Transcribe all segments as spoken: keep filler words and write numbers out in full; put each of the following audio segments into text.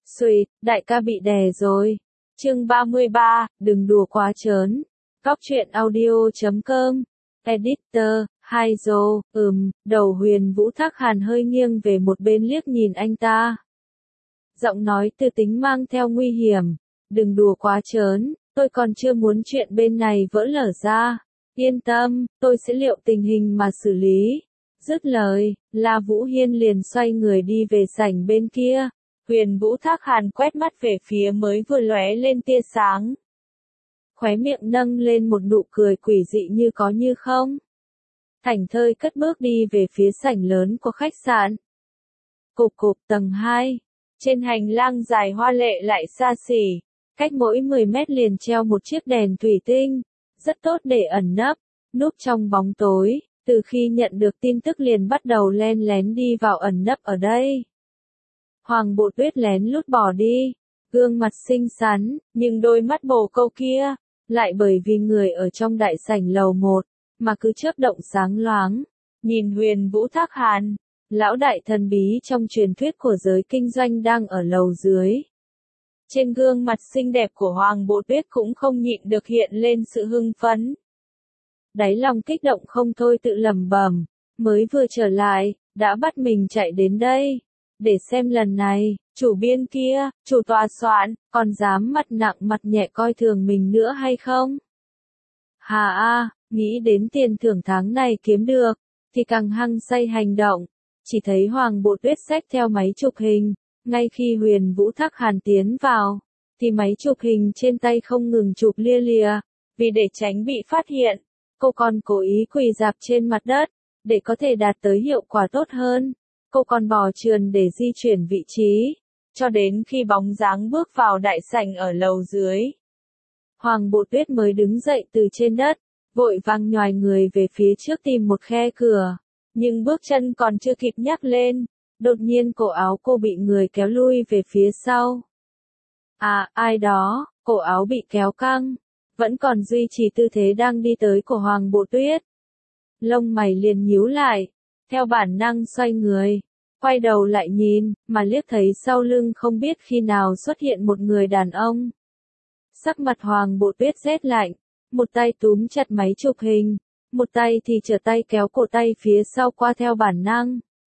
Xùi, đại ca bị đè rồi. Chương ba mươi ba, đừng đùa quá trớn. Góc truyện audio chấm com. Editor, Haizo, ừm, đầu Huyền Vũ Thác Hàn hơi nghiêng về một bên liếc nhìn anh ta. Giọng nói tư tính mang theo nguy hiểm. Đừng đùa quá trớn, tôi còn chưa muốn chuyện bên này vỡ lở ra. Yên tâm, tôi sẽ liệu tình hình mà xử lý. Dứt lời, La Vũ Hiên liền xoay người đi về sảnh bên kia. Huyền Vũ Thác Hàn quét mắt về phía mới vừa lóe lên tia sáng. Khóe miệng nâng lên một nụ cười quỷ dị như có như không. Thảnh thơi cất bước đi về phía sảnh lớn của khách sạn. Cộp cộp tầng hai. Trên hành lang dài hoa lệ lại xa xỉ. Cách mỗi mười mét liền treo một chiếc đèn thủy tinh. Rất tốt để ẩn nấp, núp trong bóng tối. Từ khi nhận được tin tức liền bắt đầu len lén đi vào ẩn nấp ở đây. Hoàng Bộ Tuyết lén lút bỏ đi, gương mặt xinh xắn, nhưng đôi mắt bồ câu kia, lại bởi vì người ở trong đại sảnh lầu một, mà cứ chớp động sáng loáng, nhìn Huyền Vũ Thác Hàn, lão đại thần bí trong truyền thuyết của giới kinh doanh đang ở lầu dưới. Trên gương mặt xinh đẹp của Hoàng Bộ Tuyết cũng không nhịn được hiện lên sự hưng phấn. Đáy lòng kích động không thôi tự lẩm bẩm, mới vừa trở lại, đã bắt mình chạy đến đây. Để xem lần này, chủ biên kia, chủ tòa soạn, còn dám mặt nặng mặt nhẹ coi thường mình nữa hay không? Hà a, nghĩ đến tiền thưởng tháng này kiếm được, thì càng hăng say hành động. Chỉ thấy Hoàng Bộ Tuyết xách theo máy chụp hình, ngay khi Huyền Vũ Thác Hàn tiến vào, thì máy chụp hình trên tay không ngừng chụp lia lìa, vì để tránh bị phát hiện, cô còn cố ý quỳ rạp trên mặt đất, để có thể đạt tới hiệu quả tốt hơn. Cô còn bò trườn để di chuyển vị trí, cho đến khi bóng dáng bước vào đại sảnh ở lầu dưới. Hoàng Bộ Tuyết mới đứng dậy từ trên đất, vội vàng nhoài người về phía trước tìm một khe cửa, nhưng bước chân còn chưa kịp nhắc lên, đột nhiên cổ áo cô bị người kéo lui về phía sau. À, ai đó, cổ áo bị kéo căng, vẫn còn duy trì tư thế đang đi tới của Hoàng Bộ Tuyết. Lông mày liền nhíu lại. Theo bản năng xoay người, quay đầu lại nhìn, mà liếc thấy sau lưng không biết khi nào xuất hiện một người đàn ông. Sắc mặt Hoàng Bộ Tuyết rét lạnh, một tay túm chặt máy chụp hình, một tay thì trở tay kéo cổ tay phía sau qua theo bản năng.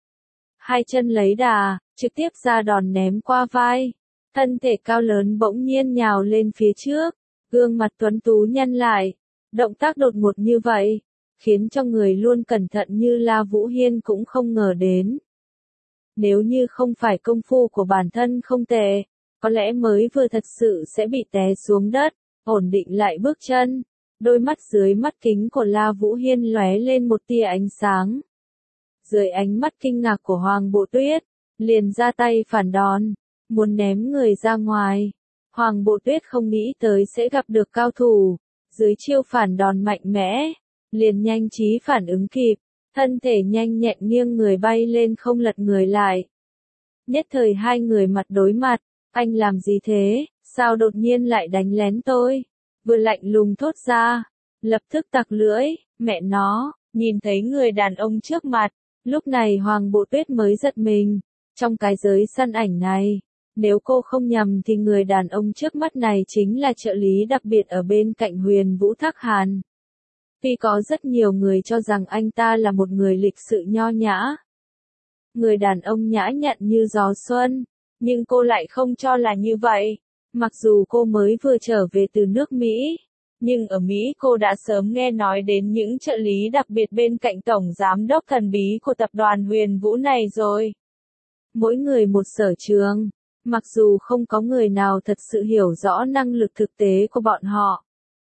Hai chân lấy đà, trực tiếp ra đòn ném qua vai, thân thể cao lớn bỗng nhiên nhào lên phía trước, gương mặt tuấn tú nhăn lại, động tác đột ngột như vậy. Khiến cho người luôn cẩn thận như La Vũ Hiên cũng không ngờ đến. Nếu như không phải công phu của bản thân không tệ, có lẽ mới vừa thật sự sẽ bị té xuống đất, ổn định lại bước chân. Đôi mắt dưới mắt kính của La Vũ Hiên lóe lên một tia ánh sáng. Dưới ánh mắt kinh ngạc của Hoàng Bộ Tuyết, liền ra tay phản đòn, muốn ném người ra ngoài. Hoàng Bộ Tuyết không nghĩ tới sẽ gặp được cao thủ, dưới chiêu phản đòn mạnh mẽ. Liền nhanh trí phản ứng kịp, thân thể nhanh nhẹn nghiêng người bay lên không lật người lại. Nhất thời hai người mặt đối mặt, anh làm gì thế, sao đột nhiên lại đánh lén tôi? Vừa lạnh lùng thốt ra, lập tức tặc lưỡi, mẹ nó, nhìn thấy người đàn ông trước mặt, lúc này Hoàng Bộ Tuyết mới giật mình. Trong cái giới săn ảnh này, nếu cô không nhầm thì người đàn ông trước mắt này chính là trợ lý đặc biệt ở bên cạnh Huyền Vũ Thác Hàn. Tuy có rất nhiều người cho rằng anh ta là một người lịch sự nho nhã, người đàn ông nhã nhặn như gió xuân, nhưng cô lại không cho là như vậy. Mặc dù cô mới vừa trở về từ nước Mỹ, nhưng ở Mỹ cô đã sớm nghe nói đến những trợ lý đặc biệt bên cạnh tổng giám đốc thần bí của tập đoàn Huyền Vũ này rồi. Mỗi người một sở trường, mặc dù không có người nào thật sự hiểu rõ năng lực thực tế của bọn họ.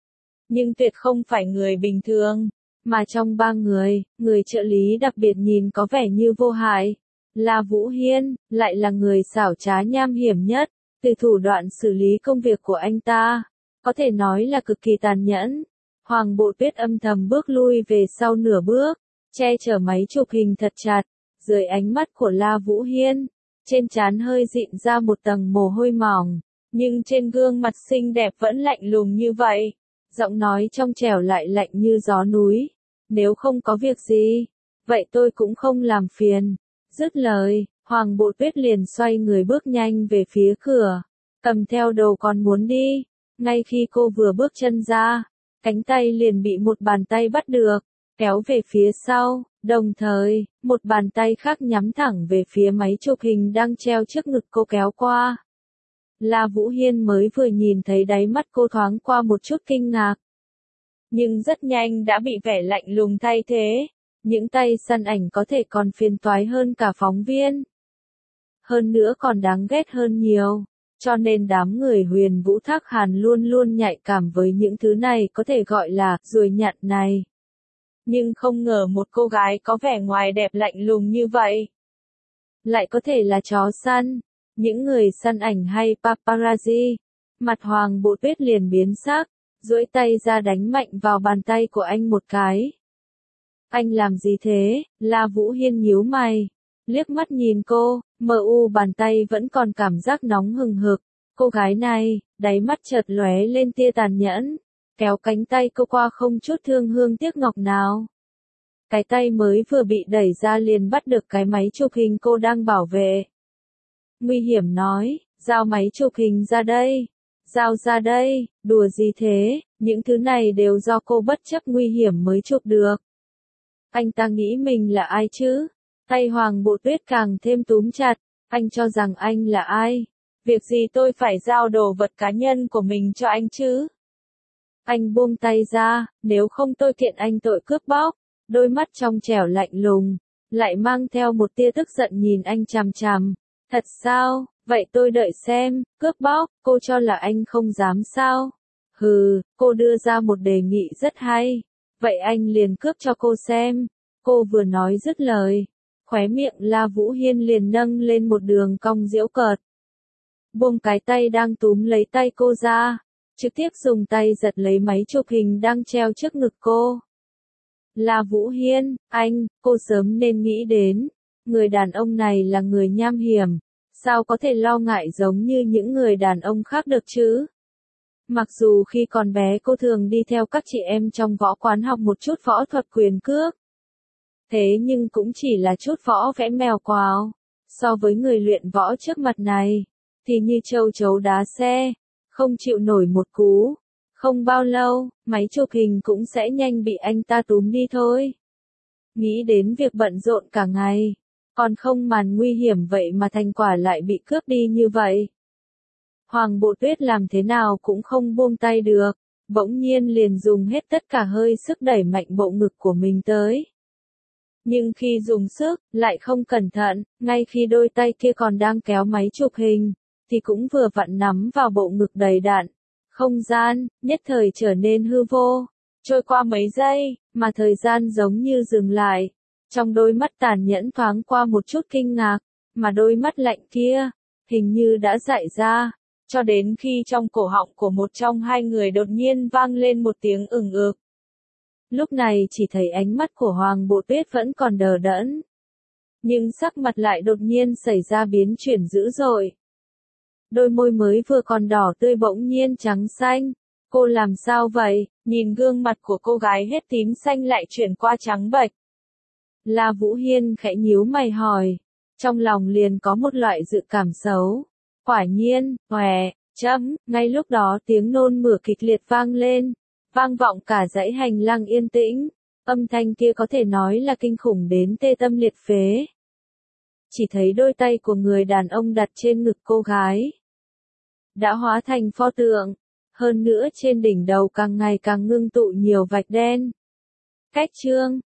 Nhưng tuyệt không phải người bình thường, mà trong ba người, người trợ lý đặc biệt nhìn có vẻ như vô hại. La Vũ Hiên, lại là người xảo trá nham hiểm nhất, từ thủ đoạn xử lý công việc của anh ta, có thể nói là cực kỳ tàn nhẫn. Hoàng Bộ Tuyết âm thầm bước lui về sau nửa bước, che chở máy chụp hình thật chặt, dưới ánh mắt của La Vũ Hiên, trên trán hơi dịn ra một tầng mồ hôi mỏng, nhưng trên gương mặt xinh đẹp vẫn lạnh lùng như vậy. Giọng nói trong trẻo lại lạnh như gió núi. Nếu không có việc gì, vậy tôi cũng không làm phiền. Dứt lời, Hoàng Bộ Tuyết liền xoay người bước nhanh về phía cửa, cầm theo đồ còn muốn đi. Ngay khi cô vừa bước chân ra, cánh tay liền bị một bàn tay bắt được, kéo về phía sau, đồng thời, một bàn tay khác nhắm thẳng về phía máy chụp hình đang treo trước ngực cô kéo qua. La Vũ Hiên mới vừa nhìn thấy đáy mắt cô thoáng qua một chút kinh ngạc. Nhưng rất nhanh đã bị vẻ lạnh lùng thay thế. Những tay săn ảnh có thể còn phiền toái hơn cả phóng viên. Hơn nữa còn đáng ghét hơn nhiều. Cho nên đám người Huyền Vũ Thác Hàn luôn luôn nhạy cảm với những thứ này có thể gọi là ruồi nhặn này. Nhưng không ngờ một cô gái có vẻ ngoài đẹp lạnh lùng như vậy. Lại có thể là chó săn, những người săn ảnh hay paparazzi. Mặt Hoàng Bộ Tuyết liền biến sắc, duỗi tay ra đánh mạnh vào bàn tay của anh một cái. Anh làm gì thế? La Vũ Hiên nhíu mày, liếc mắt nhìn cô, mờ u bàn tay vẫn còn cảm giác nóng hừng hực. Cô gái này, đáy mắt chợt lóe lên tia tàn nhẫn, kéo cánh tay cô qua không chút thương hương tiếc ngọc nào. Cái tay mới vừa bị đẩy ra liền bắt được cái máy chụp hình cô đang bảo vệ. Nguy hiểm nói, giao máy chụp hình ra đây. Giao ra đây, đùa gì thế, những thứ này đều do cô bất chấp nguy hiểm mới chụp được. Anh ta nghĩ mình là ai chứ? Tay Hoàng Bộ Tuyết càng thêm túm chặt, anh cho rằng anh là ai? Việc gì tôi phải giao đồ vật cá nhân của mình cho anh chứ? Anh buông tay ra, nếu không tôi kiện anh tội cướp bóc. Đôi mắt trong trẻo lạnh lùng, lại mang theo một tia tức giận nhìn anh chằm chằm. Thật sao? Vậy tôi đợi xem, cướp bóc, cô cho là anh không dám sao? Hừ, cô đưa ra một đề nghị rất hay. Vậy anh liền cướp cho cô xem. Cô vừa nói dứt lời, khóe miệng La Vũ Hiên liền nâng lên một đường cong giễu cợt. Buông cái tay đang túm lấy tay cô ra, trực tiếp dùng tay giật lấy máy chụp hình đang treo trước ngực cô. La Vũ Hiên, anh, cô sớm nên nghĩ đến, người đàn ông này là người nham hiểm, sao có thể lo ngại giống như những người đàn ông khác được chứ? Mặc dù khi còn bé cô thường đi theo các chị em trong võ quán học một chút võ thuật quyền cước. Thế nhưng cũng chỉ là chút võ vẽ mèo quào, so với người luyện võ trước mặt này, thì như châu chấu đá xe, không chịu nổi một cú. Không bao lâu, máy chụp hình cũng sẽ nhanh bị anh ta túm đi thôi. Nghĩ đến việc bận rộn cả ngày, còn không màn nguy hiểm vậy mà thành quả lại bị cướp đi như vậy. Hoàng Bộ Tuyết làm thế nào cũng không buông tay được, bỗng nhiên liền dùng hết tất cả hơi sức đẩy mạnh bộ ngực của mình tới. Nhưng khi dùng sức, lại không cẩn thận, ngay khi đôi tay kia còn đang kéo máy chụp hình, thì cũng vừa vặn nắm vào bộ ngực đầy đặn. Không gian, nhất thời trở nên hư vô. Trôi qua mấy giây, mà thời gian giống như dừng lại. Trong đôi mắt tàn nhẫn thoáng qua một chút kinh ngạc, mà đôi mắt lạnh kia, hình như đã dại ra. Cho đến khi trong cổ họng của một trong hai người đột nhiên vang lên một tiếng ừng ực. Lúc này chỉ thấy ánh mắt của Hoàng Bộ Tuyết vẫn còn đờ đẫn. Nhưng sắc mặt lại đột nhiên xảy ra biến chuyển dữ dội. Đôi môi mới vừa còn đỏ tươi bỗng nhiên trắng xanh. Cô làm sao vậy? Nhìn gương mặt của cô gái hết tím xanh lại chuyển qua trắng bệch. La Vũ Hiên khẽ nhíu mày hỏi. Trong lòng liền có một loại dự cảm xấu. Quả nhiên, hòe, chấm, ngay lúc đó tiếng nôn mửa kịch liệt vang lên. Vang vọng cả dãy hành lang yên tĩnh. Âm thanh kia có thể nói là kinh khủng đến tê tâm liệt phế. Chỉ thấy đôi tay của người đàn ông đặt trên ngực cô gái đã hóa thành pho tượng, hơn nữa trên đỉnh đầu càng ngày càng ngưng tụ nhiều vạch đen. Cách chương